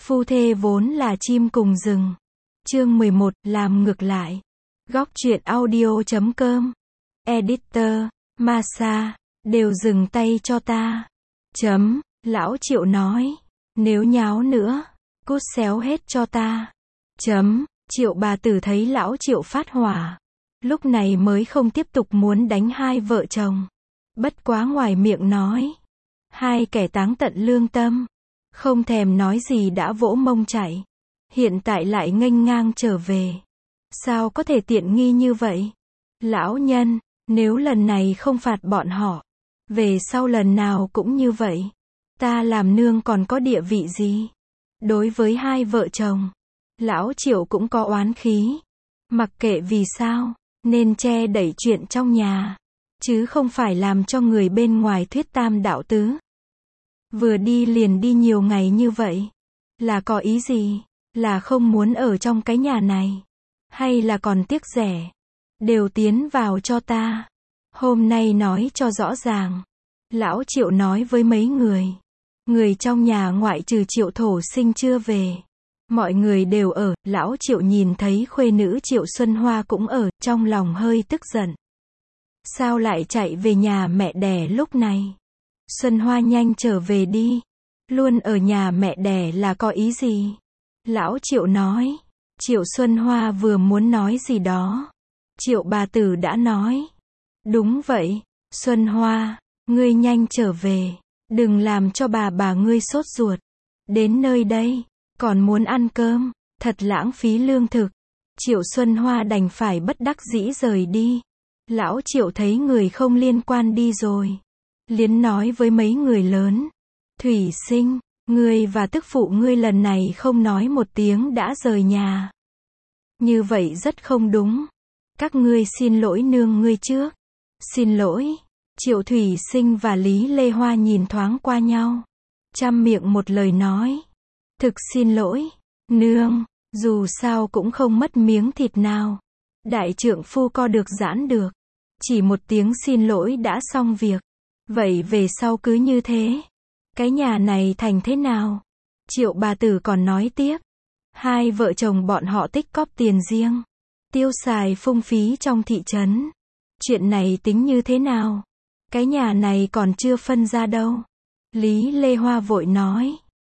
Phu thê vốn là chim cùng rừng. Chương 11, làm ngược lại. Góc truyện audio.com. Editor, Masa, đều dừng tay cho ta. Lão Triệu nói. Nếu nháo nữa, cút xéo hết cho ta. Triệu bà tử thấy lão Triệu phát hỏa. Lúc này mới không tiếp tục muốn đánh hai vợ chồng. Bất quá ngoài miệng nói. Hai kẻ táng tận lương tâm. Không thèm nói gì đã vỗ mông chạy. Hiện tại lại nghênh ngang trở về. Sao có thể tiện nghi như vậy? Lão nhân, nếu lần này không phạt bọn họ, về sau lần nào cũng như vậy. Ta làm nương còn có địa vị gì? Đối với hai vợ chồng, lão Triệu cũng có oán khí. Mặc kệ vì sao, nên che đẩy chuyện trong nhà, chứ không phải làm cho người bên ngoài thuyết tam đạo tứ. Vừa đi liền đi nhiều ngày như vậy, là có ý gì? Là không muốn ở trong cái nhà này, hay là còn tiếc rẻ? Đều tiến vào cho ta. Hôm nay nói cho rõ ràng. Lão Triệu nói với mấy người. Người trong nhà ngoại trừ Triệu Thổ Sinh chưa về. Mọi người đều ở. Lão Triệu nhìn thấy khuê nữ Triệu Xuân Hoa cũng ở, trong lòng hơi tức giận. Sao lại chạy về nhà mẹ đẻ lúc này? Xuân Hoa nhanh trở về đi. Luôn ở nhà mẹ đẻ là có ý gì? Lão Triệu nói. Triệu Xuân Hoa vừa muốn nói gì đó. Triệu bà tử đã nói. Đúng vậy, Xuân Hoa, ngươi nhanh trở về. Đừng làm cho bà ngươi sốt ruột. Đến nơi đây, còn muốn ăn cơm, thật lãng phí lương thực. Triệu Xuân Hoa đành phải bất đắc dĩ rời đi. Lão Triệu thấy người không liên quan đi rồi. Liến nói với mấy người lớn. Thủy Sinh, ngươi và tức phụ ngươi lần này không nói một tiếng đã rời nhà. Như vậy rất không đúng. Các ngươi xin lỗi nương ngươi trước. Xin lỗi. Triệu Thủy Sinh và Lý Lê Hoa nhìn thoáng qua nhau. Chăm miệng một lời nói. Thực xin lỗi, nương, dù sao cũng không mất miếng thịt nào. Đại trượng phu co được giãn được. Chỉ một tiếng xin lỗi đã xong việc. Vậy về sau cứ như thế. Cái nhà này thành thế nào? Triệu bà tử còn nói tiếp. Hai vợ chồng bọn họ tích cóp tiền riêng. Tiêu xài phung phí trong thị trấn. Chuyện này tính như thế nào? Cái nhà này còn chưa phân ra đâu. Lý Lê Hoa vội nói.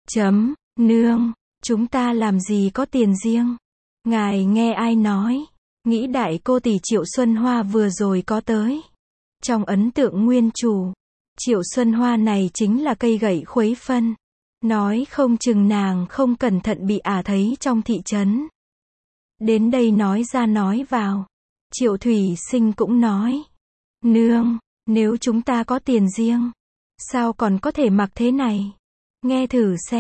Nương, chúng ta làm gì có tiền riêng? Ngài nghe ai nói? Nghĩ đại cô tỷ Triệu Xuân Hoa vừa rồi có tới. Trong ấn tượng nguyên chủ, Triệu Xuân Hoa này chính là cây gậy khuấy phân. Nói không chừng nàng không cẩn thận bị thấy trong thị trấn. Đến đây nói ra nói vào. Triệu Thủy Sinh cũng nói. Nương, nếu chúng ta có tiền riêng, sao còn có thể mặc thế này? Nghe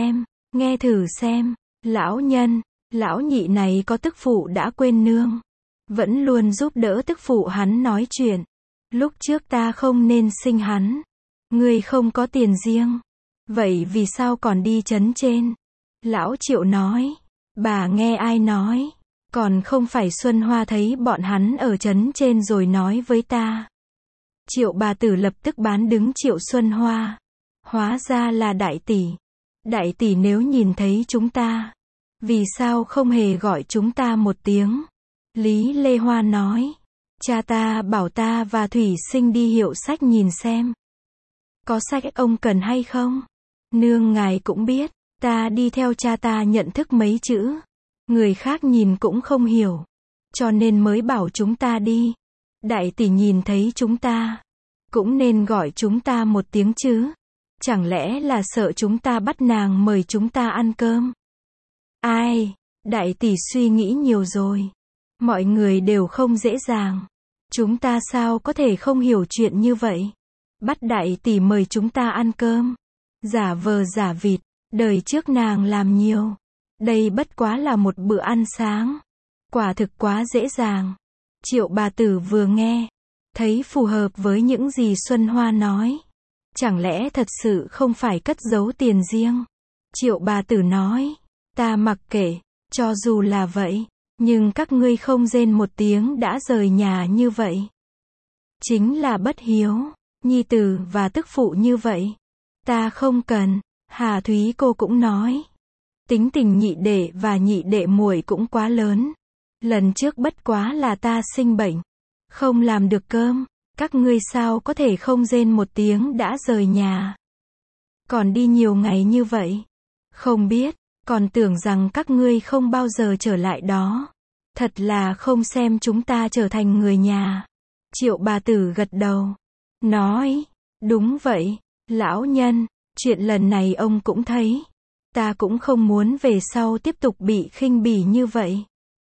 thử xem, lão nhân, lão nhị này có tức phụ đã quên nương. Vẫn luôn giúp đỡ tức phụ hắn nói chuyện. Lúc trước ta không nên sinh hắn. Ngươi không có tiền riêng. Vậy vì sao còn đi trấn trên? Lão Triệu nói. Bà nghe ai nói? Còn không phải Xuân Hoa thấy bọn hắn ở trấn trên rồi nói với ta. Triệu bà tử lập tức bán đứng Triệu Xuân Hoa. Hóa ra là đại tỷ. Đại tỷ nếu nhìn thấy chúng ta, vì sao không hề gọi chúng ta một tiếng? Lý Lê Hoa nói. Cha ta bảo ta và Thủy Sinh đi hiệu sách nhìn xem. Có sách ông cần hay không? Nương ngài cũng biết, ta đi theo cha ta nhận thức mấy chữ. Người khác nhìn cũng không hiểu. Cho nên mới bảo chúng ta đi. Đại tỷ nhìn thấy chúng ta, cũng nên gọi chúng ta một tiếng chứ. Chẳng lẽ là sợ chúng ta bắt nàng mời chúng ta ăn cơm? Ai? Đại tỷ suy nghĩ nhiều rồi. Mọi người đều không dễ dàng. Chúng ta sao có thể không hiểu chuyện như vậy? Bắt đại tỷ mời chúng ta ăn cơm. Giả vờ giả vịt. Đời trước nàng làm nhiều. Đây bất quá là một bữa ăn sáng. Quả thực quá dễ dàng. Triệu bà tử vừa nghe, thấy phù hợp với những gì Xuân Hoa nói. Chẳng lẽ thật sự không phải cất giấu tiền riêng? Triệu bà tử nói. Ta mặc kệ, cho dù là vậy, nhưng các ngươi không rên một tiếng đã rời nhà như vậy. Chính là bất hiếu, nhi tử và tức phụ như vậy. Ta không cần. Hà Thúy cô cũng nói. Tính tình nhị đệ và nhị đệ muội cũng quá lớn. Lần trước bất quá là ta sinh bệnh, không làm được cơm, các ngươi sao có thể không rên một tiếng đã rời nhà. Còn đi nhiều ngày như vậy. Không biết, còn tưởng rằng các ngươi không bao giờ trở lại đó. Thật là không xem chúng ta trở thành người nhà. Triệu bà tử gật đầu, nói, đúng vậy, lão nhân, chuyện lần này ông cũng thấy. Ta cũng không muốn về sau tiếp tục bị khinh bỉ như vậy.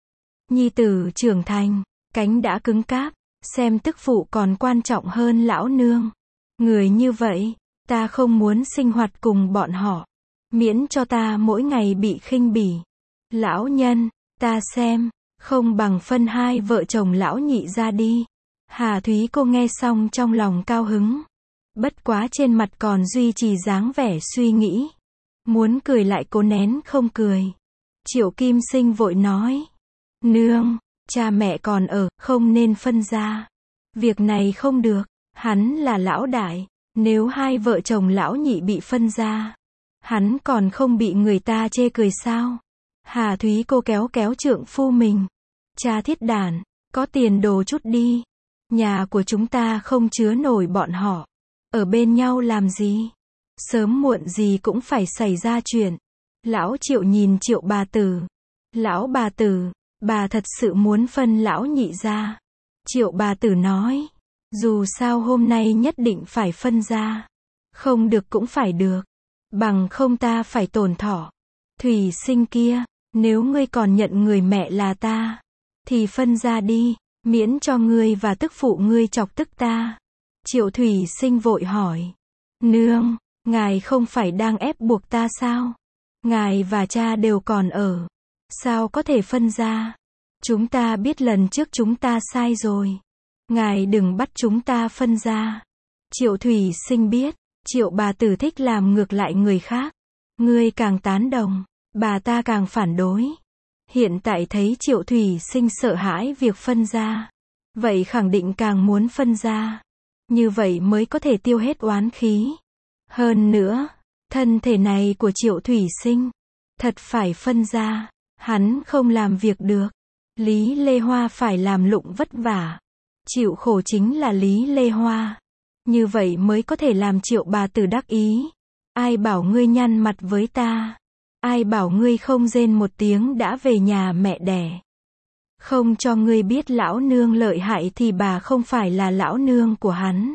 Nhi tử trưởng thành, cánh đã cứng cáp, xem tức phụ còn quan trọng hơn lão nương. Người như vậy, ta không muốn sinh hoạt cùng bọn họ. Miễn cho ta mỗi ngày bị khinh bỉ. Lão nhân, ta xem, không bằng phân hai vợ chồng lão nhị ra đi. Hà Thúy cô nghe xong trong lòng cao hứng. Bất quá trên mặt còn duy trì dáng vẻ suy nghĩ. Muốn cười lại cố nén không cười. Triệu Kim Sinh vội nói. Nương, cha mẹ còn ở, không nên phân ra. Việc này không được, hắn là lão đại. Nếu hai vợ chồng lão nhị bị phân ra, hắn còn không bị người ta chê cười sao? Hà Thúy cô kéo kéo trượng phu mình. Cha thiết đản, có tiền đồ chút đi. Nhà của chúng ta không chứa nổi bọn họ. Ở bên nhau làm gì? Sớm muộn gì cũng phải xảy ra chuyện. Lão Triệu nhìn Triệu bà tử. Lão bà tử, bà thật sự muốn phân lão nhị ra. Triệu bà tử nói. Dù sao hôm nay nhất định phải phân ra. Không được cũng phải được. Bằng không ta phải tổn thọ. Thủy Sinh kia, nếu ngươi còn nhận người mẹ là ta, thì phân ra đi, miễn cho ngươi và tức phụ ngươi chọc tức ta. Triệu Thủy Sinh vội hỏi. Nương, ngài không phải đang ép buộc ta sao? Ngài và cha đều còn ở. Sao có thể phân ra? Chúng ta biết lần trước chúng ta sai rồi. Ngài đừng bắt chúng ta phân ra. Triệu Thủy Sinh biết, Triệu bà tử thích làm ngược lại người khác. Ngươi càng tán đồng, bà ta càng phản đối. Hiện tại thấy Triệu Thủy Sinh sợ hãi việc phân ra. Vậy khẳng định càng muốn phân ra. Như vậy mới có thể tiêu hết oán khí. Hơn nữa, thân thể này của Triệu Thủy Sinh, thật phải phân ra, hắn không làm việc được. Lý Lê Hoa phải làm lụng vất vả. Chịu khổ chính là Lý Lê Hoa. Như vậy mới có thể làm Triệu bà tử đắc ý. Ai bảo ngươi nhăn mặt với ta? Ai bảo ngươi không rên một tiếng đã về nhà mẹ đẻ? Không cho ngươi biết lão nương lợi hại thì bà không phải là lão nương của hắn.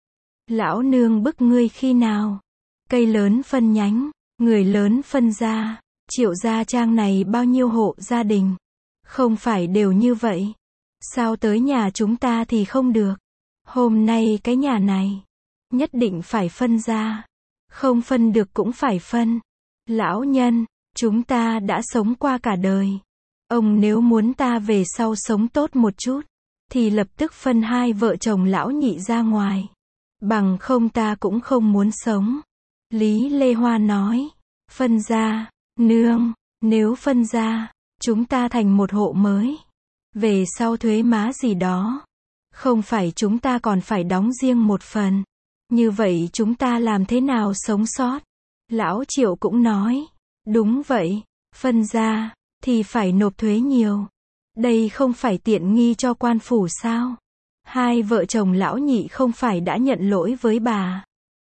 Lão nương bức ngươi khi nào? Cây lớn phân nhánh, người lớn phân ra. Triệu gia trang này bao nhiêu hộ gia đình? Không phải đều như vậy? Sao tới nhà chúng ta thì không được? Hôm nay cái nhà này, nhất định phải phân ra. Không phân được cũng phải phân. Lão nhân, chúng ta đã sống qua cả đời. Ông nếu muốn ta về sau sống tốt một chút, thì lập tức phân hai vợ chồng lão nhị ra ngoài. Bằng không ta cũng không muốn sống. Lý Lê Hoa nói. Phân ra, nương, nếu phân ra, chúng ta thành một hộ mới. Về sau thuế má gì đó, không phải chúng ta còn phải đóng riêng một phần. Như vậy chúng ta làm thế nào sống sót? Lão Triệu cũng nói. Đúng vậy, phân ra, thì phải nộp thuế nhiều. Đây không phải tiện nghi cho quan phủ sao? Hai vợ chồng lão nhị không phải đã nhận lỗi với bà.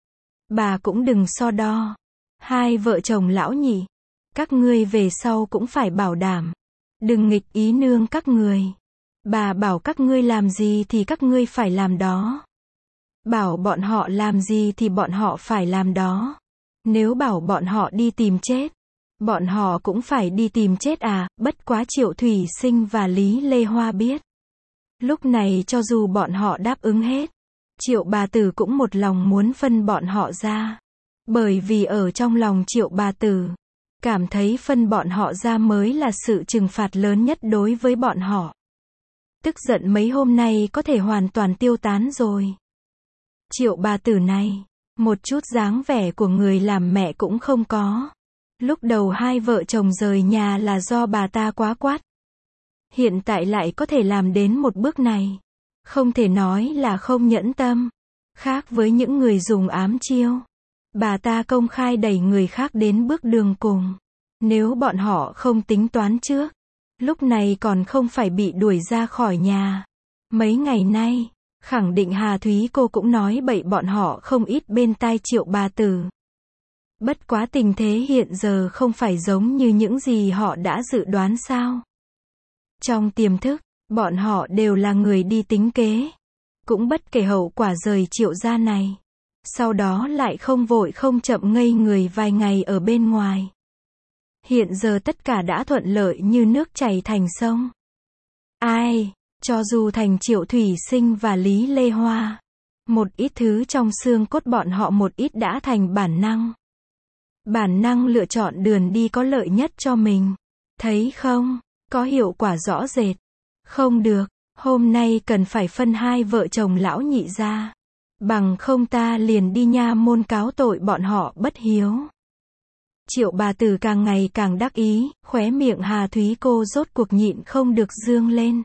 Bà cũng đừng so đo. Hai vợ chồng lão nhị, các ngươi về sau cũng phải bảo đảm. Đừng nghịch ý nương các người. Bà bảo các ngươi làm gì thì các ngươi phải làm đó. Bảo bọn họ làm gì thì bọn họ phải làm đó. Nếu bảo bọn họ đi tìm chết, bọn họ cũng phải đi tìm chết à? Bất quá Triệu Thủy Sinh và Lý Lê Hoa biết. Lúc này cho dù bọn họ đáp ứng hết, Triệu bà tử cũng một lòng muốn phân bọn họ ra. Bởi vì ở trong lòng Triệu bà tử, cảm thấy phân bọn họ ra mới là sự trừng phạt lớn nhất đối với bọn họ. Tức giận mấy hôm nay có thể hoàn toàn tiêu tán rồi. Triệu bà tử này, một chút dáng vẻ của người làm mẹ cũng không có. Lúc đầu hai vợ chồng rời nhà là do bà ta quá quát. Hiện tại lại có thể làm đến một bước này. Không thể nói là không nhẫn tâm. Khác với những người dùng ám chiêu. Bà ta công khai đẩy người khác đến bước đường cùng. Nếu bọn họ không tính toán trước, lúc này còn không phải bị đuổi ra khỏi nhà. Mấy ngày nay, khẳng định Hà Thúy cô cũng nói bậy bọn họ không ít bên tai Triệu bà tử. Bất quá tình thế hiện giờ không phải giống như những gì họ đã dự đoán sao. Trong tiềm thức, bọn họ đều là người đi tính kế. Cũng bất kể hậu quả rời Triệu gia này. Sau đó lại không vội không chậm ngây người vài ngày ở bên ngoài. Hiện giờ tất cả đã thuận lợi như nước chảy thành sông. Ai, cho dù thành Triệu Thủy Sinh và Lý Lê Hoa, một ít thứ trong xương cốt bọn họ một ít đã thành bản năng. Bản năng lựa chọn đường đi có lợi nhất cho mình. Thấy không? Có hiệu quả rõ rệt. Không được, hôm nay cần phải phân hai vợ chồng lão nhị ra. Bằng không ta liền đi nha môn cáo tội bọn họ bất hiếu. Triệu bà tử càng ngày càng đắc ý, khóe miệng Hà Thúy cô rốt cuộc nhịn không được dương lên.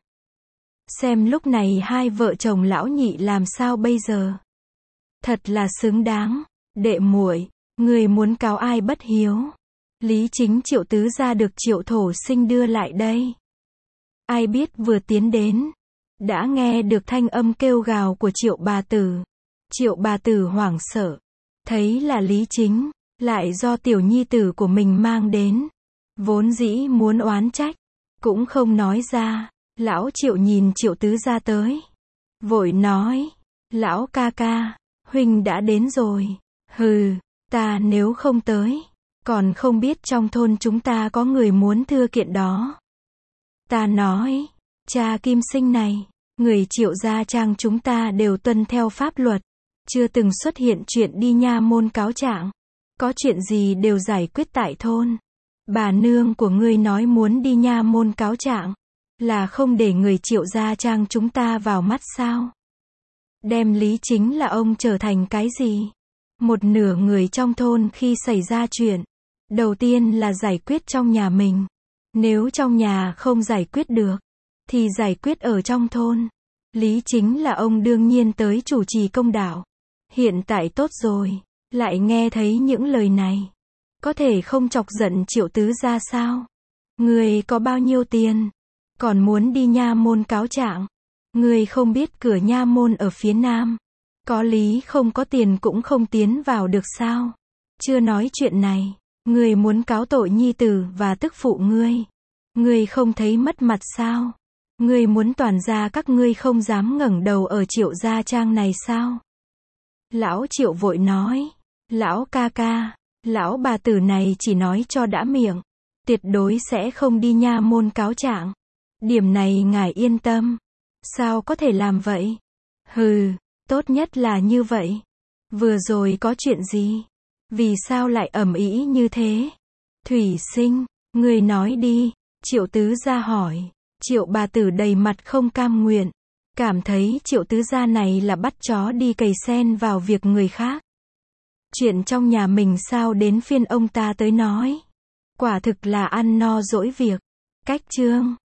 Xem lúc này hai vợ chồng lão nhị làm sao bây giờ. Thật là xứng đáng. Đệ muội, người muốn cáo ai bất hiếu? Lý Chính Triệu tứ gia được Triệu Thổ Sinh đưa lại đây. Ai biết vừa tiến đến, đã nghe được thanh âm kêu gào của Triệu bà tử. Triệu bà tử hoảng sợ, thấy là Lý Chính, lại do tiểu nhi tử của mình mang đến. Vốn dĩ muốn oán trách, cũng không nói ra. Lão Triệu nhìn Triệu tứ gia tới, vội nói, lão ca ca, huynh đã đến rồi. Hừ, ta nếu không tới, còn không biết trong thôn chúng ta có người muốn thưa kiện đó. Ta nói, cha Kim Sinh này, người Triệu gia trang chúng ta đều tuân theo pháp luật, chưa từng xuất hiện chuyện đi nha môn cáo trạng. Có chuyện gì đều giải quyết tại thôn. Bà nương của ngươi nói muốn đi nha môn cáo trạng, là không để người Triệu gia trang chúng ta vào mắt sao? Đem Lý Chính là ông trở thành cái gì? Một nửa người trong thôn khi xảy ra chuyện, đầu tiên là giải quyết trong nhà mình. Nếu trong nhà không giải quyết được, thì giải quyết ở trong thôn. Lý Chính là ông đương nhiên tới chủ trì công đạo. Hiện tại tốt rồi, lại nghe thấy những lời này. Có thể không chọc giận Triệu tứ gia sao? Người có bao nhiêu tiền? Còn muốn đi nha môn cáo trạng? Người không biết cửa nha môn ở phía nam. Có lý không có tiền cũng không tiến vào được sao? Chưa nói chuyện này, người muốn cáo tội nhi tử và tức phụ ngươi. Ngươi không thấy mất mặt sao? Ngươi muốn toàn gia các ngươi không dám ngẩng đầu ở Triệu gia trang này sao? Lão Triệu vội nói, lão ca ca, lão bà tử này chỉ nói cho đã miệng, tuyệt đối sẽ không đi nha môn cáo trạng. Điểm này ngài yên tâm. Sao có thể làm vậy? Hừ, tốt nhất là như vậy. Vừa rồi có chuyện gì? Vì sao lại ầm ĩ như thế? Thủy Sinh, ngươi nói đi. Triệu tứ gia hỏi. Triệu bà tử đầy mặt không cam nguyện, cảm thấy Triệu tứ gia này là bắt chó đi cày sen vào việc người khác. Chuyện trong nhà mình sao đến phiên ông ta tới nói? Quả thực là ăn no dỗi việc. Cách chương